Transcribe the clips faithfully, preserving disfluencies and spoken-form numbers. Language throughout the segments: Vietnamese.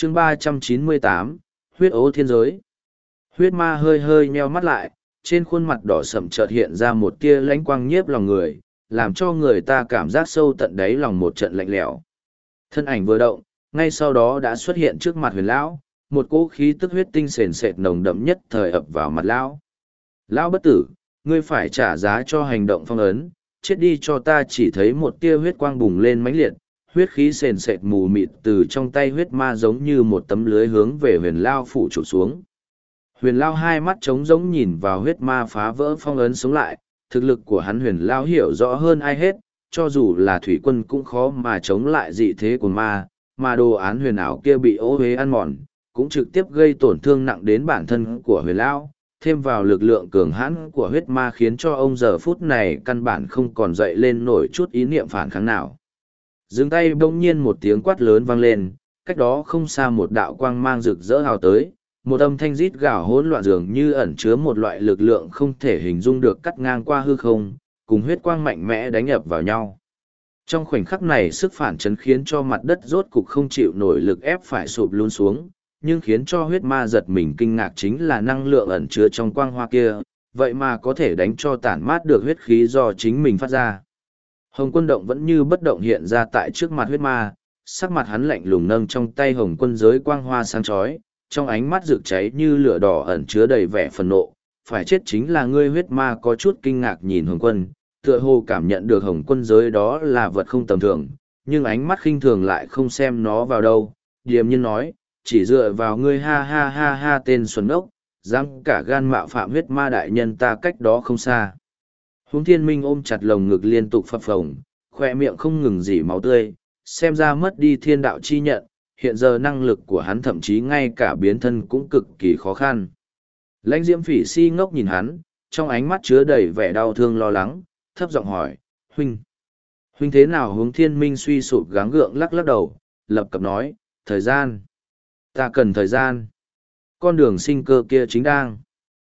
chương ba trăm chín mươi tám, huyết ố thiên giới. Huyết ma hơi hơi nheo mắt lại, trên khuôn mặt đỏ sậm chợt hiện ra một tia lãnh quang nhiếp lòng người, làm cho người ta cảm giác sâu tận đáy lòng một trận lạnh lẽo. Thân ảnh vừa động, ngay sau đó đã xuất hiện trước mặt huyền lão, một cỗ khí tức huyết tinh sền sệt nồng đậm nhất thời ập vào mặt lão. Lão bất tử, ngươi phải trả giá cho hành động phong ấn, chết đi cho ta. Chỉ thấy một tia huyết quang bùng lên mãnh liệt, huyết khí sền sệt mù mịt từ trong tay huyết ma giống như một tấm lưới hướng về huyền lao phủ trụ xuống. Huyền lao hai mắt trống rỗng nhìn vào huyết ma phá vỡ phong ấn sống lại, thực lực của hắn huyền lao hiểu rõ hơn ai hết, cho dù là thủy quân cũng khó mà chống lại dị thế của ma, mà đồ án huyền ảo kia bị ô uế ăn mòn, cũng trực tiếp gây tổn thương nặng đến bản thân của huyền lao, thêm vào lực lượng cường hãn của huyết ma khiến cho ông giờ phút này căn bản không còn dậy lên nổi chút ý niệm phản kháng nào. Dừng tay bỗng nhiên một tiếng quát lớn vang lên, cách đó không xa một đạo quang mang rực rỡ hào tới, một âm thanh rít gào hỗn loạn dường như ẩn chứa một loại lực lượng không thể hình dung được cắt ngang qua hư không, cùng huyết quang mạnh mẽ đánh ập vào nhau. Trong khoảnh khắc này sức phản chấn khiến cho mặt đất rốt cục không chịu nổi lực ép phải sụp lún xuống, nhưng khiến cho huyết ma giật mình kinh ngạc chính là năng lượng ẩn chứa trong quang hoa kia, vậy mà có thể đánh cho tản mát được huyết khí do chính mình phát ra. Hồng quân động vẫn như bất động hiện ra tại trước mặt huyết ma, sắc mặt hắn lạnh lùng nâng trong tay hồng quân giới quang hoa sáng chói, trong ánh mắt rực cháy như lửa đỏ ẩn chứa đầy vẻ phần nộ. Phải chết chính là ngươi. Huyết ma có chút kinh ngạc nhìn hồng quân, tựa hồ cảm nhận được hồng quân giới đó là vật không tầm thường, nhưng ánh mắt khinh thường lại không xem nó vào đâu, điềm nhiên nói, chỉ dựa vào ngươi ha ha ha ha tên xuẩn ốc, dám cả gan mạo phạm huyết ma đại nhân ta cách đó không xa. Huống thiên minh ôm chặt lồng ngực liên tục phập phồng, khoe miệng không ngừng dỉ máu tươi, xem ra mất đi thiên đạo chi nhận, hiện giờ năng lực của hắn thậm chí ngay cả biến thân cũng cực kỳ khó khăn. Lãnh diễm phỉ si ngốc nhìn hắn, trong ánh mắt chứa đầy vẻ đau thương lo lắng, thấp giọng hỏi, huynh, huynh thế nào? Huống thiên minh suy sụp gắng gượng lắc lắc đầu, lập cập nói, thời gian. Ta cần thời gian. Con đường sinh cơ kia chính đang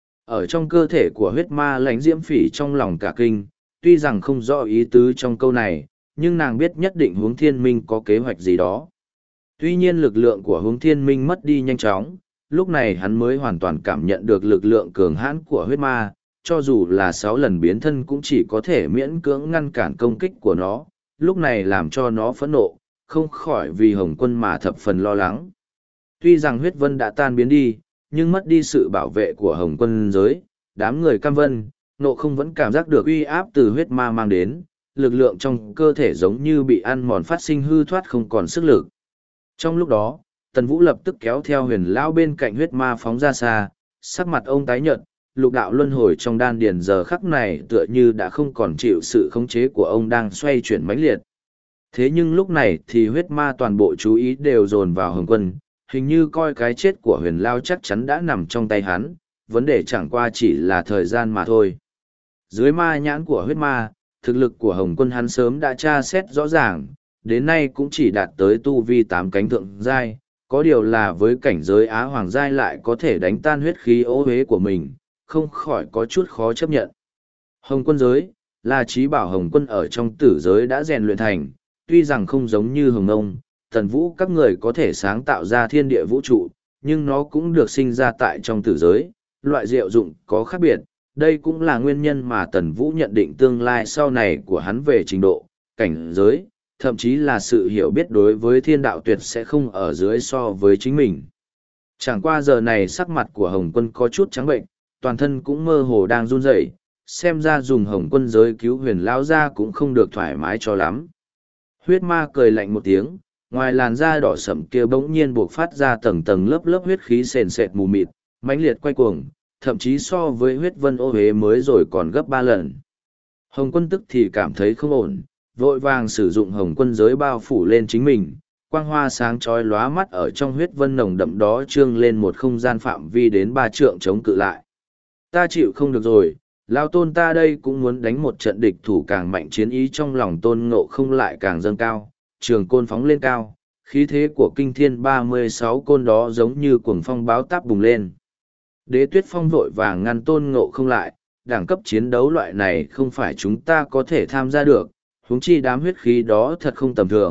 ở trong cơ thể của huyết ma. Lãnh diễm phỉ trong lòng cả kinh, tuy rằng không rõ ý tứ trong câu này, nhưng nàng biết nhất định Huống thiên minh có kế hoạch gì đó. Tuy nhiên lực lượng của Huống thiên minh mất đi nhanh chóng, lúc này hắn mới hoàn toàn cảm nhận được lực lượng cường hãn của huyết ma, cho dù là sáu lần biến thân cũng chỉ có thể miễn cưỡng ngăn cản công kích của nó, lúc này làm cho nó phẫn nộ, không khỏi vì Hồng quân mà thập phần lo lắng. Tuy rằng huyết vân đã tan biến đi, nhưng mất đi sự bảo vệ của Hồng quân giới, đám người cam vân, nộ không vẫn cảm giác được uy áp từ huyết ma mang đến, lực lượng trong cơ thể giống như bị ăn mòn phát sinh hư thoát không còn sức lực. Trong lúc đó, Tần Vũ lập tức kéo theo huyền lão bên cạnh huyết ma phóng ra xa, sắc mặt ông tái nhợt, lục đạo luân hồi trong đan điền giờ khắc này tựa như đã không còn chịu sự khống chế của ông đang xoay chuyển mãnh liệt. Thế nhưng lúc này thì huyết ma toàn bộ chú ý đều dồn vào Hồng quân, hình như coi cái chết của huyền lao chắc chắn đã nằm trong tay hắn, vấn đề chẳng qua chỉ là thời gian mà thôi. Dưới ma nhãn của huyết ma, thực lực của Hồng quân hắn sớm đã tra xét rõ ràng, đến nay cũng chỉ đạt tới tu vi tám cánh thượng giai, có điều là với cảnh giới Á Hoàng giai lại có thể đánh tan huyết khí ô uế của mình, không khỏi có chút khó chấp nhận. Hồng quân giới, là trí bảo Hồng quân ở trong tử giới đã rèn luyện thành, tuy rằng không giống như Hồng Ông, Tần Vũ các người có thể sáng tạo ra thiên địa vũ trụ, nhưng nó cũng được sinh ra tại trong tử giới, loại diệu dụng có khác biệt. Đây cũng là nguyên nhân mà Tần Vũ nhận định tương lai sau này của hắn về trình độ, cảnh giới, thậm chí là sự hiểu biết đối với thiên đạo tuyệt sẽ không ở dưới so với chính mình. Chẳng qua giờ này sắc mặt của Hồng quân có chút trắng bệnh, toàn thân cũng mơ hồ đang run rẩy, xem ra dùng Hồng quân giới cứu huyền lão ra cũng không được thoải mái cho lắm. Huyết ma cười lạnh một tiếng, ngoài làn da đỏ sẫm kia bỗng nhiên buộc phát ra tầng tầng lớp lớp huyết khí sền sệt mù mịt, mãnh liệt quay cuồng, thậm chí so với huyết vân ô huế mới rồi còn gấp ba lần. Hồng quân tức thì cảm thấy không ổn, vội vàng sử dụng hồng quân giới bao phủ lên chính mình, quang hoa sáng chói lóa mắt ở trong huyết vân nồng đậm đó trương lên một không gian phạm vi đến ba trượng chống cự lại. Ta chịu không được rồi, lao tôn ta đây cũng muốn đánh một trận địch thủ càng mạnh, chiến ý trong lòng tôn ngộ không lại càng dâng cao, trường côn phóng lên cao, khí thế của kinh thiên ba mươi sáu côn đó giống như cuồng phong báo táp bùng lên. Đế Tuyết Phong vội vàng ngăn tôn ngộ không lại, đẳng cấp chiến đấu loại này không phải chúng ta có thể tham gia được, huống chi đám huyết khí đó thật không tầm thường,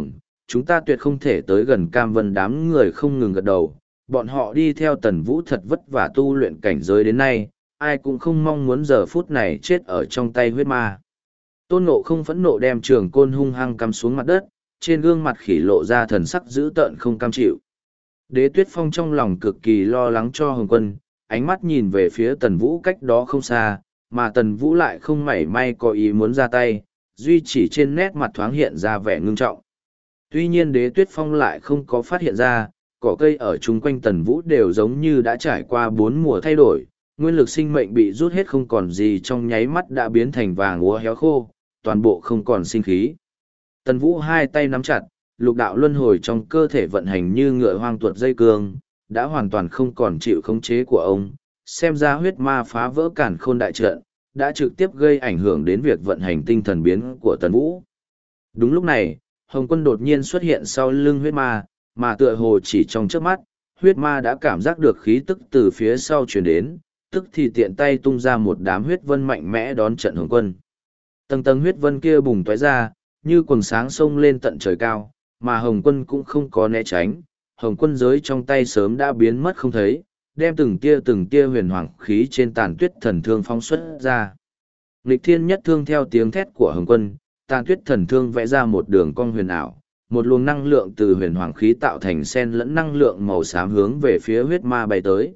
chúng ta tuyệt không thể tới gần Cam Vân. Đám người không ngừng gật đầu, bọn họ đi theo Tần Vũ thật vất vả tu luyện cảnh giới đến nay, ai cũng không mong muốn giờ phút này chết ở trong tay huyết ma. Tôn Ngộ không phẫn nộ đem trường côn hung hăng cắm xuống mặt đất, trên gương mặt khỉ lộ ra thần sắc dữ tợn không cam chịu. Đế Tuyết Phong trong lòng cực kỳ lo lắng cho Hồng Quân, ánh mắt nhìn về phía Tần Vũ cách đó không xa, mà Tần Vũ lại không mảy may có ý muốn ra tay, duy chỉ trên nét mặt thoáng hiện ra vẻ ngưng trọng. Tuy nhiên Đế Tuyết Phong lại không có phát hiện ra, cỏ cây ở chung quanh Tần Vũ đều giống như đã trải qua bốn mùa thay đổi, nguyên lực sinh mệnh bị rút hết không còn gì, trong nháy mắt đã biến thành vàng úa héo khô, toàn bộ không còn sinh khí. Tần Vũ hai tay nắm chặt, lục đạo luân hồi trong cơ thể vận hành như ngựa hoang tuột dây cương, đã hoàn toàn không còn chịu khống chế của ông. Xem ra huyết ma phá vỡ cản khôn đại trận, đã trực tiếp gây ảnh hưởng đến việc vận hành tinh thần biến của Tần Vũ. Đúng lúc này, Hồng Quân đột nhiên xuất hiện sau lưng huyết ma, mà tựa hồ chỉ trong chớp mắt, huyết ma đã cảm giác được khí tức từ phía sau truyền đến, tức thì tiện tay tung ra một đám huyết vân mạnh mẽ đón trận Hồng Quân. Tầng tầng huyết vân kia bùng tóe ra, như quần sáng sông lên tận trời cao, mà Hồng Quân cũng không có né tránh. Hồng Quân giới trong tay sớm đã biến mất không thấy, đem từng tia từng tia huyền hoàng khí trên tàn tuyết thần thương phóng xuất ra. Nghịch thiên nhất thương theo tiếng thét của Hồng Quân, tàn tuyết thần thương vẽ ra một đường cong huyền ảo, một luồng năng lượng từ huyền hoàng khí tạo thành sen lẫn năng lượng màu xám hướng về phía huyết ma bay tới.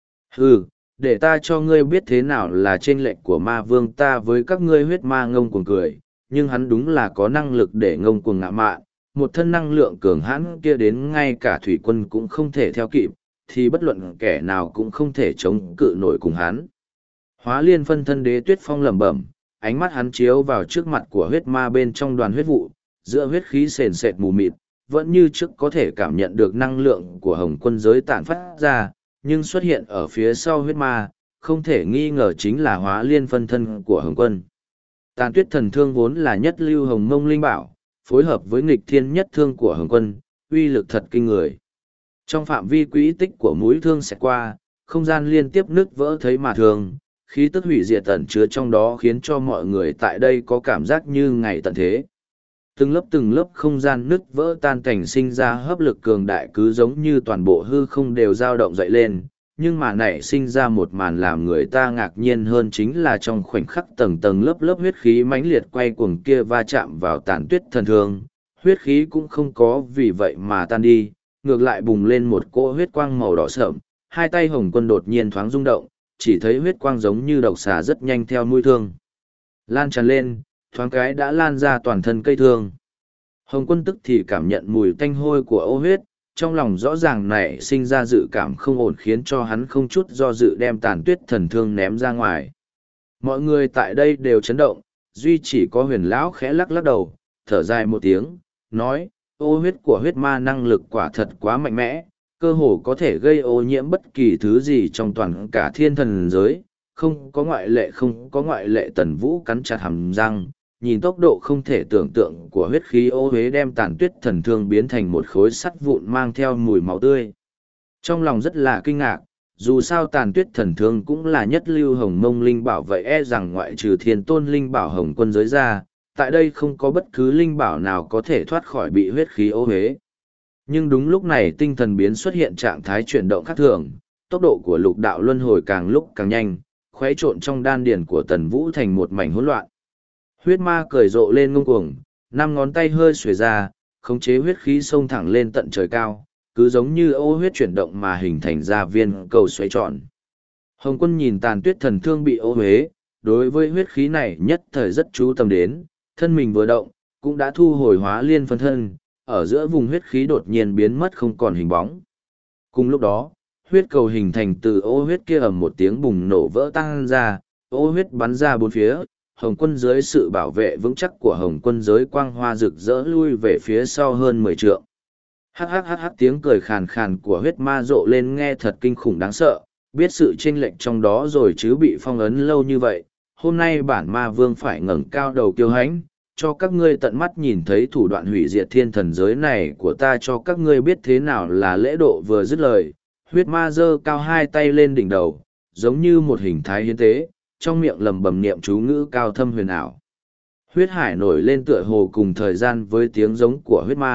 Hừ, để ta cho ngươi biết thế nào là chênh lệch của ma vương ta với các ngươi. Huyết ma ngông cuồng cười, nhưng hắn đúng là có năng lực để ngông cuồng ngạ mạn, một thân năng lượng cường hãn kia đến ngay cả thủy quân cũng không thể theo kịp, thì bất luận kẻ nào cũng không thể chống cự nổi cùng hắn. Hóa Liên phân thân Đế Tuyết Phong lẩm bẩm, ánh mắt hắn chiếu vào trước mặt của huyết ma bên trong đoàn huyết vụ, giữa huyết khí sền sệt mù mịt, vẫn như trước có thể cảm nhận được năng lượng của Hồng Quân giới tản phát ra, nhưng xuất hiện ở phía sau huyết ma, không thể nghi ngờ chính là Hóa Liên phân thân của Hồng Quân. Tàn tuyết thần thương vốn là nhất lưu hồng mông linh bảo, phối hợp với nghịch thiên nhất thương của Hồng Quân, uy lực thật kinh người. Trong phạm vi quỹ tích của mũi thương sẽ qua, không gian liên tiếp nứt vỡ thấy mà thường, khí tức hủy diệt tẩn chứa trong đó khiến cho mọi người tại đây có cảm giác như ngày tận thế. Từng lớp từng lớp không gian nứt vỡ tan cảnh sinh ra hấp lực cường đại, cứ giống như toàn bộ hư không đều dao động dậy lên, nhưng mà nảy sinh ra một màn làm người ta ngạc nhiên hơn chính là trong khoảnh khắc tầng tầng lớp lớp huyết khí mãnh liệt quay cuồng kia va chạm vào tàn tuyết thần thương, huyết khí cũng không có vì vậy mà tan đi, ngược lại bùng lên một cỗ huyết quang màu đỏ sợm. Hai tay Hồng Quân đột nhiên thoáng rung động, chỉ thấy huyết quang giống như độc xà rất nhanh theo mũi thương lan tràn lên, thoáng cái đã lan ra toàn thân cây thương. Hồng Quân tức thì cảm nhận mùi tanh hôi của ô huyết, trong lòng rõ ràng nảy sinh ra dự cảm không ổn, khiến cho hắn không chút do dự đem tàn tuyết thần thương ném ra ngoài. Mọi người tại đây đều chấn động, duy chỉ có Huyền lão khẽ lắc lắc đầu, thở dài một tiếng, nói, ô huyết của huyết ma năng lực quả thật quá mạnh mẽ, cơ hồ có thể gây ô nhiễm bất kỳ thứ gì trong toàn cả thiên thần giới, không có ngoại lệ không có ngoại lệ. Tần Vũ cắn chặt hàm răng, nhìn tốc độ không thể tưởng tượng của huyết khí ô huế đem tàn tuyết thần thương biến thành một khối sắt vụn mang theo mùi máu tươi. Trong lòng rất là kinh ngạc, dù sao tàn tuyết thần thương cũng là nhất lưu hồng mông linh bảo, vậy e rằng ngoại trừ thiên tôn linh bảo Hồng Quân giới ra, tại đây không có bất cứ linh bảo nào có thể thoát khỏi bị huyết khí ô huế. Nhưng đúng lúc này tinh thần biến xuất hiện trạng thái chuyển động khác thường, tốc độ của lục đạo luân hồi càng lúc càng nhanh, khuấy trộn trong đan điển của Tần Vũ thành một mảnh hỗn loạn. Huyết ma cười rộ lên ngông cuồng, năm ngón tay hơi xuề ra, khống chế huyết khí xông thẳng lên tận trời cao, cứ giống như ô huyết chuyển động mà hình thành ra viên cầu xoay tròn. Hồng Quân nhìn tàn tuyết thần thương bị ô huế, đối với huyết khí này nhất thời rất chú tâm đến, thân mình vừa động, cũng đã thu hồi Hóa Liên phân thân, ở giữa vùng huyết khí đột nhiên biến mất không còn hình bóng. Cùng lúc đó, huyết cầu hình thành từ ô huyết kia ầm một tiếng bùng nổ vỡ tan ra, ô huyết bắn ra bốn phía. Hồng Quân dưới sự bảo vệ vững chắc của Hồng Quân giới quang hoa rực rỡ lui về phía sau hơn mười trượng. Hắc hắc hắc hắc, tiếng cười khàn khàn của huyết ma rộ lên nghe thật kinh khủng đáng sợ, biết sự chênh lệch trong đó rồi chứ bị phong ấn lâu như vậy, hôm nay bản ma vương phải ngẩng cao đầu kiêu hãnh, cho các ngươi tận mắt nhìn thấy thủ đoạn hủy diệt thiên thần giới này của ta, cho các ngươi biết thế nào là lễ độ. Vừa dứt lời, huyết ma giơ cao hai tay lên đỉnh đầu, giống như một hình thái hiến tế, trong miệng lầm bầm niệm chú ngữ cao thâm huyền ảo. Huyết hải nổi lên tựa hồ cùng thời gian với tiếng giống của huyết ma,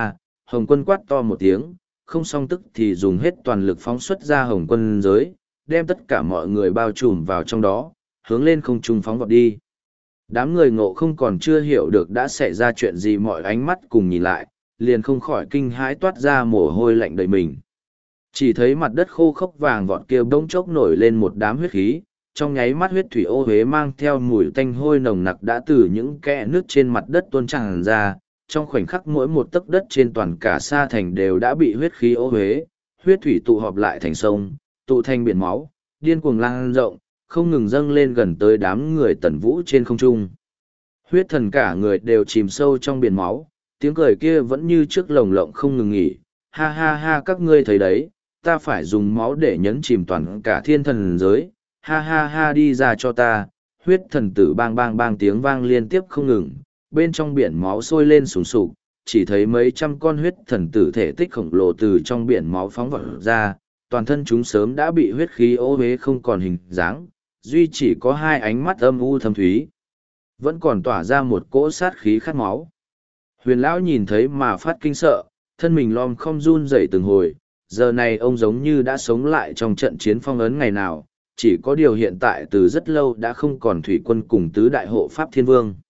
Hồng quân quát to một tiếng, không song tức thì dùng hết toàn lực phóng xuất ra hồng quân giới, đem tất cả mọi người bao trùm vào trong đó, hướng lên không trung phóng vọt đi. Đám người ngộ không còn chưa hiểu được đã xảy ra chuyện gì, mọi ánh mắt cùng nhìn lại, liền không khỏi kinh hãi toát ra mồ hôi lạnh đầy mình. Chỉ thấy mặt đất khô khốc vàng vọt kia bỗng chốc nổi lên một đám huyết khí, trong nháy mắt huyết thủy ô huế mang theo mùi tanh hôi nồng nặc đã từ những kẽ nước trên mặt đất tuôn tràn ra, trong khoảnh khắc mỗi một tấc đất trên toàn cả sa thành đều đã bị huyết khí ô huế, huyết thủy tụ họp lại thành sông, tụ thành biển máu, điên cuồng lan rộng, không ngừng dâng lên gần tới đám người Tần Vũ trên không trung. Huyết thần cả người đều chìm sâu trong biển máu, tiếng cười kia vẫn như trước lồng lộng không ngừng nghỉ, ha ha ha, các ngươi thấy đấy, ta phải dùng máu để nhấn chìm toàn cả thiên thần giới, ha ha ha, đi ra cho ta. Huyết thần tử bang bang bang tiếng vang liên tiếp không ngừng, bên trong biển máu sôi lên sùng sục, chỉ thấy mấy trăm con huyết thần tử thể tích khổng lồ từ trong biển máu phóng vọt ra, toàn thân chúng sớm đã bị huyết khí ô uế không còn hình dáng, duy chỉ có hai ánh mắt âm u thâm thúy, vẫn còn tỏa ra một cỗ sát khí khát máu. Huyền lão nhìn thấy mà phát kinh sợ, thân mình lom không run rẩy từng hồi, giờ này ông giống như đã sống lại trong trận chiến phong ấn ngày nào, chỉ có điều hiện tại từ rất lâu đã không còn thủy quân cùng tứ đại hộ pháp thiên vương.